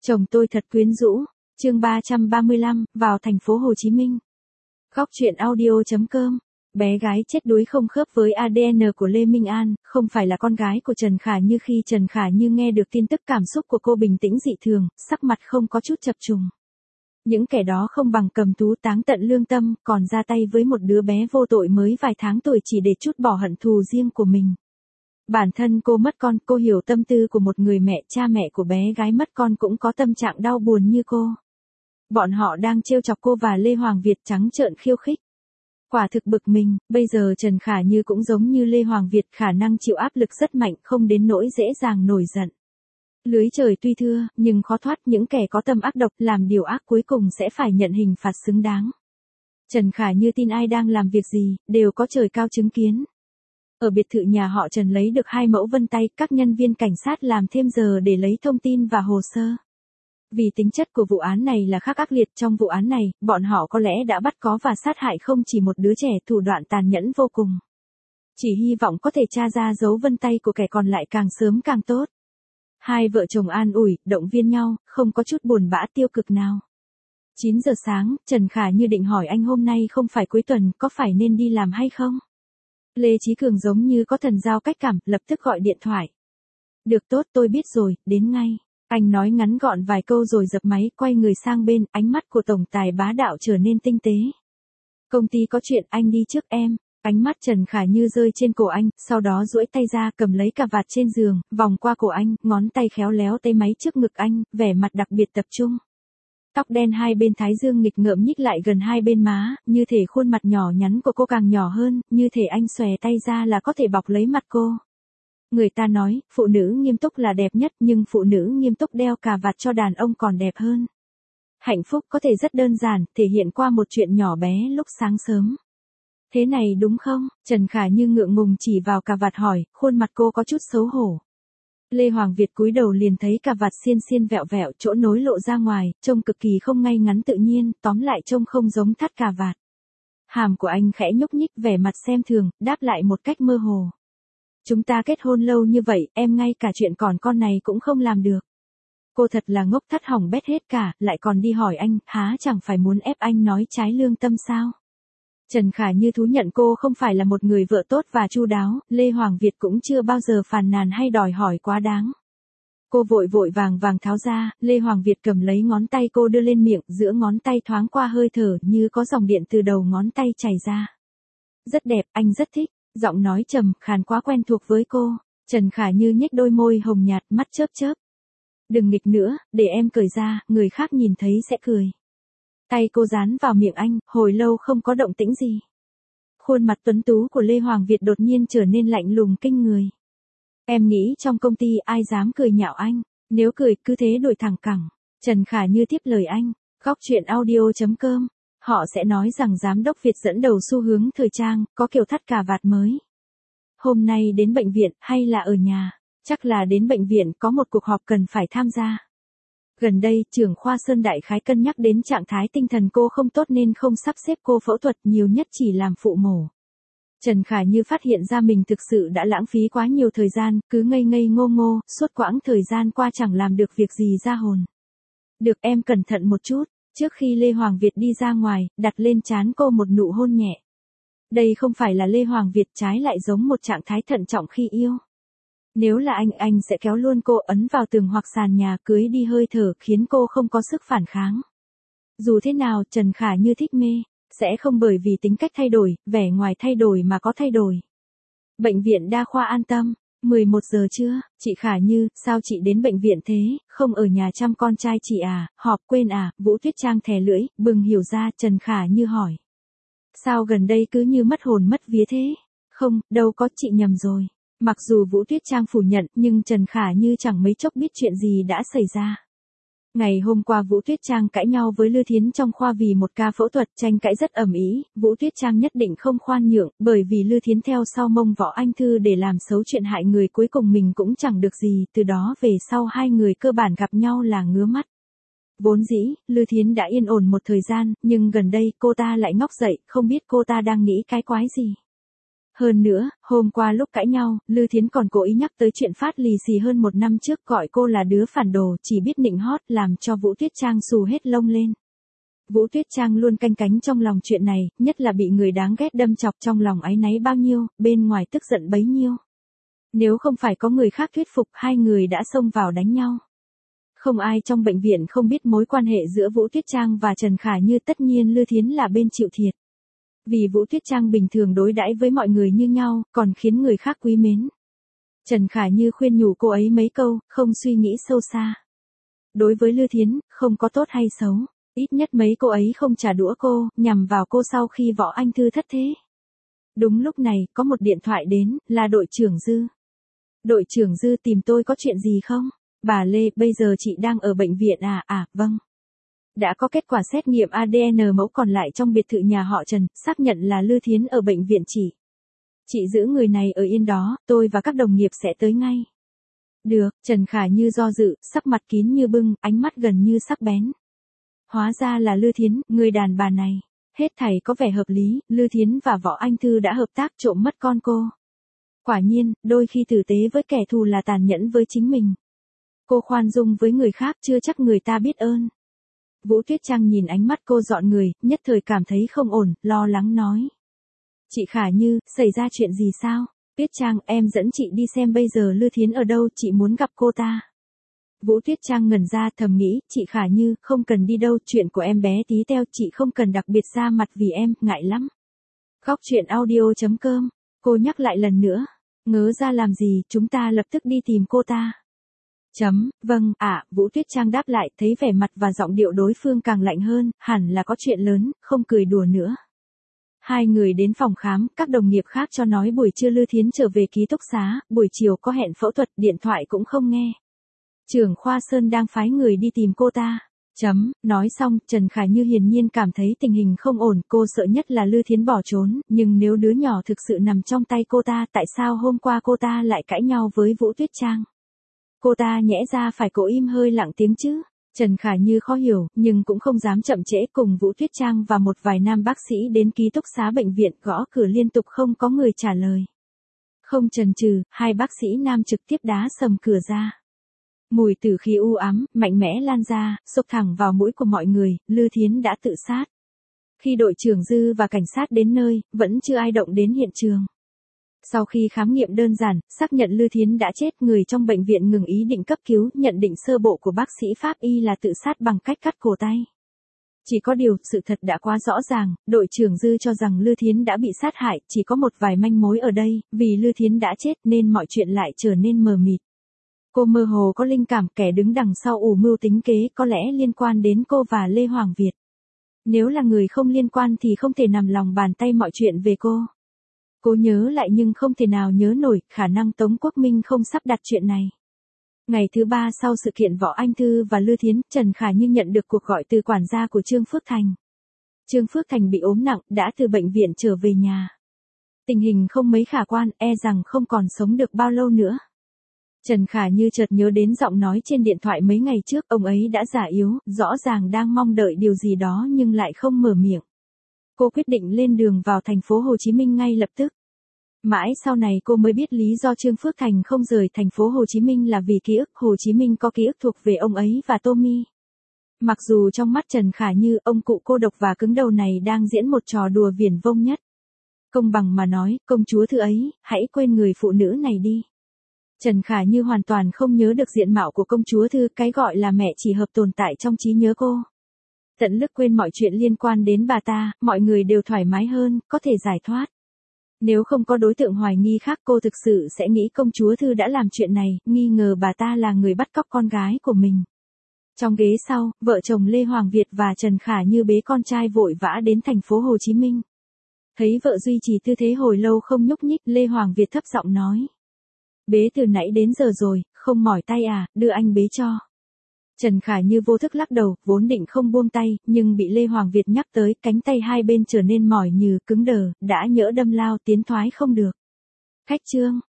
Chồng tôi thật quyến rũ. Chương 335, vào thành phố Hồ Chí Minh. Góc truyện audio.com. Bé gái chết đuối không khớp với ADN của Lê Minh An, không phải là con gái của Trần Khả Như. Khi Trần Khả Như nghe được tin tức, cảm xúc của cô bình tĩnh dị thường, sắc mặt không có chút chập trùng. Những kẻ đó không bằng cầm tú táng tận lương tâm, còn ra tay với một đứa bé vô tội mới vài tháng tuổi chỉ để trút bỏ hận thù riêng của mình. Bản thân cô mất con, cô hiểu tâm tư của một người mẹ. Cha mẹ của bé gái mất con cũng có tâm trạng đau buồn như cô. Bọn họ đang trêu chọc cô và Lê Hoàng Việt, trắng trợn khiêu khích. Quả thực bực mình. Bây giờ Trần Khả Như cũng giống như Lê Hoàng Việt, khả năng chịu áp lực rất mạnh, không đến nỗi dễ dàng nổi giận. Lưới trời tuy thưa, nhưng khó thoát. Những kẻ có tâm ác độc làm điều ác cuối cùng sẽ phải nhận hình phạt xứng đáng. Trần Khả Như tin ai đang làm việc gì, đều có trời cao chứng kiến. Ở biệt thự nhà họ Trần lấy được 2 mẫu vân tay, các nhân viên cảnh sát làm thêm giờ để lấy thông tin và hồ sơ. Vì tính chất của vụ án này là khá ác liệt, trong vụ án này, bọn họ có lẽ đã bắt có và sát hại không chỉ một đứa trẻ, thủ đoạn tàn nhẫn vô cùng. Chỉ hy vọng có thể tra ra dấu vân tay của kẻ còn lại càng sớm càng tốt. Hai vợ chồng an ủi, động viên nhau, không có chút buồn bã tiêu cực nào. 9 giờ sáng, Trần Khả Như định hỏi anh hôm nay không phải cuối tuần, có phải nên đi làm hay không? Lê Chí Cường giống như có thần giao cách cảm, lập tức gọi điện thoại. Được, tốt, tôi biết rồi, đến ngay. Anh nói ngắn gọn vài câu rồi dập máy, quay người sang bên, ánh mắt của tổng tài bá đạo trở nên tinh tế. Công ty có chuyện, anh đi trước em. Ánh mắt Trần Khả Như rơi trên cổ anh, sau đó duỗi tay ra cầm lấy cà vạt trên giường, vòng qua cổ anh, ngón tay khéo léo tay máy trước ngực anh, vẻ mặt đặc biệt tập trung. Tóc đen hai bên thái dương nghịch ngợm nhích lại gần hai bên má, như thể khuôn mặt nhỏ nhắn của cô càng nhỏ hơn, như thể anh xòe tay ra là có thể bọc lấy mặt cô. Người ta nói, phụ nữ nghiêm túc là đẹp nhất, nhưng phụ nữ nghiêm túc đeo cà vạt cho đàn ông còn đẹp hơn. Hạnh phúc có thể rất đơn giản, thể hiện qua một chuyện nhỏ bé lúc sáng sớm. Thế này đúng không? Trần Khả Như ngượng ngùng chỉ vào cà vạt hỏi, khuôn mặt cô có chút xấu hổ. Lê Hoàng Việt cúi đầu liền thấy cà vạt xiên xiên vẹo vẹo, chỗ nối lộ ra ngoài, trông cực kỳ không ngay ngắn tự nhiên, tóm lại trông không giống thắt cà vạt. Hàm của anh khẽ nhúc nhích, vẻ mặt xem thường, đáp lại một cách mơ hồ. Chúng ta kết hôn lâu như vậy, em ngay cả chuyện còn con này cũng không làm được. Cô thật là ngốc, thắt hỏng bét hết cả, lại còn đi hỏi anh, há chẳng phải muốn ép anh nói trái lương tâm sao? Trần Khả Như thú nhận cô không phải là một người vợ tốt và chu đáo, Lê Hoàng Việt cũng chưa bao giờ phàn nàn hay đòi hỏi quá đáng. Cô vội vội vàng vàng tháo ra, Lê Hoàng Việt cầm lấy ngón tay cô đưa lên miệng, giữa ngón tay thoáng qua hơi thở như có dòng điện từ đầu ngón tay chảy ra. Rất đẹp, anh rất thích, giọng nói trầm, khàn quá quen thuộc với cô. Trần Khả Như nhếch đôi môi hồng nhạt, mắt chớp chớp. Đừng nghịch nữa, để em cởi ra, người khác nhìn thấy sẽ cười. Tay cô dán vào miệng anh, hồi lâu không có động tĩnh gì. Khuôn mặt tuấn tú của Lê Hoàng Việt đột nhiên trở nên lạnh lùng kinh người. Em nghĩ trong công ty ai dám cười nhạo anh, nếu cười cứ thế đổi thẳng cẳng. Trần Khả Như tiếp lời anh, góc truyện audio.com. Họ sẽ nói rằng giám đốc Việt dẫn đầu xu hướng thời trang, có kiểu thắt cà vạt mới. Hôm nay đến bệnh viện hay là ở nhà? Chắc là đến bệnh viện, có một cuộc họp cần phải tham gia. Gần đây, trưởng khoa Sơn đại khái cân nhắc đến trạng thái tinh thần cô không tốt nên không sắp xếp cô phẫu thuật, nhiều nhất chỉ làm phụ mổ. Trần Khả Như phát hiện ra mình thực sự đã lãng phí quá nhiều thời gian, cứ ngây ngây ngô ngô, suốt quãng thời gian qua chẳng làm được việc gì ra hồn. Được, em cẩn thận một chút. Trước khi Lê Hoàng Việt đi ra ngoài, đặt lên trán cô một nụ hôn nhẹ. Đây không phải là Lê Hoàng Việt, trái lại giống một trạng thái thận trọng khi yêu. Nếu là anh sẽ kéo luôn cô, ấn vào tường hoặc sàn nhà, cưới đi hơi thở, khiến cô không có sức phản kháng. Dù thế nào, Trần Khả Như thích mê, sẽ không bởi vì tính cách thay đổi, vẻ ngoài thay đổi mà có thay đổi. Bệnh viện Đa khoa An Tâm, 11 giờ trưa, chị Khả Như, sao chị đến bệnh viện thế, không ở nhà chăm con trai chị à, họp quên à? Vũ Tuyết Trang thè lưỡi, bừng hiểu ra. Trần Khả Như hỏi. Sao gần đây cứ như mất hồn mất vía thế? Không, đâu có, chị nhầm rồi. Mặc dù Vũ Tuyết Trang phủ nhận, nhưng Trần Khả Như chẳng mấy chốc biết chuyện gì đã xảy ra. Ngày hôm qua Vũ Tuyết Trang cãi nhau với Lư Thiến trong khoa vì một ca phẫu thuật, tranh cãi rất ầm ĩ. Vũ Tuyết Trang nhất định không khoan nhượng, bởi vì Lư Thiến theo sau mông Võ Anh Thư để làm xấu chuyện hại người, cuối cùng mình cũng chẳng được gì, từ đó về sau hai người cơ bản gặp nhau là ngứa mắt. Vốn dĩ, Lư Thiến đã yên ổn một thời gian, nhưng gần đây cô ta lại ngóc dậy, không biết cô ta đang nghĩ cái quái gì. Hơn nữa, hôm qua lúc cãi nhau, Lư Thiến còn cố ý nhắc tới chuyện phát lì xì hơn 1 năm trước, gọi cô là đứa phản đồ, chỉ biết nịnh hót, làm cho Vũ Tuyết Trang xù hết lông lên. Vũ Tuyết Trang luôn canh cánh trong lòng chuyện này, nhất là bị người đáng ghét đâm chọc, trong lòng áy náy bao nhiêu, bên ngoài tức giận bấy nhiêu. Nếu không phải có người khác thuyết phục, hai người đã xông vào đánh nhau. Không ai trong bệnh viện không biết mối quan hệ giữa Vũ Tuyết Trang và Trần Khả Như, tất nhiên Lư Thiến là bên chịu thiệt. Vì Vũ Tuyết Trang bình thường đối đãi với mọi người như nhau, còn khiến người khác quý mến. Trần Khả Như khuyên nhủ cô ấy mấy câu, không suy nghĩ sâu xa. Đối với Lư Thiến, không có tốt hay xấu, ít nhất mấy cô ấy không trả đũa cô, nhằm vào cô sau khi Võ Anh Thư thất thế. Đúng lúc này, có một điện thoại đến, là đội trưởng Dư. Đội trưởng Dư tìm tôi có chuyện gì không? Bà Lê, bây giờ chị đang ở bệnh viện à? Vâng. Đã có kết quả xét nghiệm ADN mẫu còn lại trong biệt thự nhà họ Trần, xác nhận là Lư Thiến ở bệnh viện chị. Chị giữ người này ở yên đó, tôi và các đồng nghiệp sẽ tới ngay. Được, Trần Khả Như do dự, sắc mặt kín như bưng, ánh mắt gần như sắc bén. Hóa ra là Lư Thiến, người đàn bà này. Hết thảy có vẻ hợp lý, Lư Thiến và Võ Anh Thư đã hợp tác trộm mất con cô. Quả nhiên, đôi khi tử tế với kẻ thù là tàn nhẫn với chính mình. Cô khoan dung với người khác chưa chắc người ta biết ơn. Vũ Tuyết Trang nhìn ánh mắt cô dọn người, nhất thời cảm thấy không ổn, lo lắng nói. Chị Khả Như, xảy ra chuyện gì sao? Tuyết Trang, em dẫn chị đi xem bây giờ Lư Thiến ở đâu, chị muốn gặp cô ta. Vũ Tuyết Trang ngẩn ra, thầm nghĩ, chị Khả Như, không cần đi đâu, chuyện của em bé tí teo, chị không cần đặc biệt ra mặt vì em, ngại lắm. Khóc chuyện audio.com, cô nhắc lại lần nữa. Ngớ ra làm gì, chúng ta lập tức đi tìm cô ta. Vâng, Vũ Tuyết Trang đáp lại, thấy vẻ mặt và giọng điệu đối phương càng lạnh hơn, hẳn là có chuyện lớn, không cười đùa nữa. Hai người đến phòng khám, các đồng nghiệp khác cho nói buổi trưa Lư Thiến trở về ký túc xá, buổi chiều có hẹn phẫu thuật, điện thoại cũng không nghe. Trưởng khoa Sơn đang phái người đi tìm cô ta. Nói xong, Trần Khả Như hiển nhiên cảm thấy tình hình không ổn, cô sợ nhất là Lư Thiến bỏ trốn, nhưng nếu đứa nhỏ thực sự nằm trong tay cô ta, tại sao hôm qua cô ta lại cãi nhau với Vũ Tuyết Trang? Cô ta nhẽ ra phải cố im hơi lặng tiếng chứ. Trần Khả Như khó hiểu, nhưng cũng không dám chậm trễ, cùng Vũ Tuyết Trang và một vài nam bác sĩ đến ký túc xá bệnh viện, gõ cửa liên tục không có người trả lời. Không chần chừ, hai bác sĩ nam trực tiếp đá sầm cửa ra. Mùi tử khí u ám, mạnh mẽ lan ra, xộc thẳng vào mũi của mọi người, Lư Thiến đã tự sát. Khi đội trưởng Dư và cảnh sát đến nơi, vẫn chưa ai động đến hiện trường. Sau khi khám nghiệm đơn giản, xác nhận Lư Thiến đã chết, người trong bệnh viện ngừng ý định cấp cứu, nhận định sơ bộ của bác sĩ pháp y là tự sát bằng cách cắt cổ tay. Chỉ có điều, sự thật đã quá rõ ràng, đội trưởng Dư cho rằng Lư Thiến đã bị sát hại, chỉ có một vài manh mối ở đây, vì Lư Thiến đã chết nên mọi chuyện lại trở nên mờ mịt. Cô mơ hồ có linh cảm kẻ đứng đằng sau ủ mưu tính kế có lẽ liên quan đến cô và Lê Hoàng Việt. Nếu là người không liên quan thì không thể nằm lòng bàn tay mọi chuyện về cô. Cô nhớ lại nhưng không thể nào nhớ nổi, khả năng Tống Quốc Minh không sắp đặt chuyện này. Ngày thứ 3 sau sự kiện Võ Anh Thư và Lư Thiến, Trần Khả Như nhận được cuộc gọi từ quản gia của Trương Phước Thành. Trương Phước Thành bị ốm nặng, đã từ bệnh viện trở về nhà. Tình hình không mấy khả quan, e rằng không còn sống được bao lâu nữa. Trần Khả Như chợt nhớ đến giọng nói trên điện thoại mấy ngày trước, ông ấy đã già yếu, rõ ràng đang mong đợi điều gì đó nhưng lại không mở miệng. Cô quyết định lên đường vào thành phố Hồ Chí Minh ngay lập tức. Mãi sau này cô mới biết lý do Trương Phước Thành không rời thành phố Hồ Chí Minh là vì ký ức Hồ Chí Minh có ký ức thuộc về ông ấy và Tommy. Mặc dù trong mắt Trần Khả Như, ông cụ cô độc và cứng đầu này đang diễn một trò đùa viển vông nhất. Công bằng mà nói, công chúa Thư ấy, hãy quên người phụ nữ này đi. Trần Khả Như hoàn toàn không nhớ được diện mạo của công chúa Thư, cái gọi là mẹ chỉ hợp tồn tại trong trí nhớ cô. Tận lực quên mọi chuyện liên quan đến bà ta, mọi người đều thoải mái hơn, có thể giải thoát. Nếu không có đối tượng hoài nghi khác, cô thực sự sẽ nghĩ công chúa Thư đã làm chuyện này, nghi ngờ bà ta là người bắt cóc con gái của mình. Trong ghế sau, vợ chồng Lê Hoàng Việt và Trần Khả Như bế con trai vội vã đến thành phố Hồ Chí Minh. Thấy vợ duy trì tư thế hồi lâu không nhúc nhích, Lê Hoàng Việt thấp giọng nói. Bế từ nãy đến giờ rồi, không mỏi tay đưa anh bế cho. Trần Khả Như vô thức lắc đầu, vốn định không buông tay, nhưng bị Lê Hoàng Việt nhắc tới, cánh tay hai bên trở nên mỏi nhừ, cứng đờ, đã nhỡ đâm lao tiến thoái không được. Khách Trương,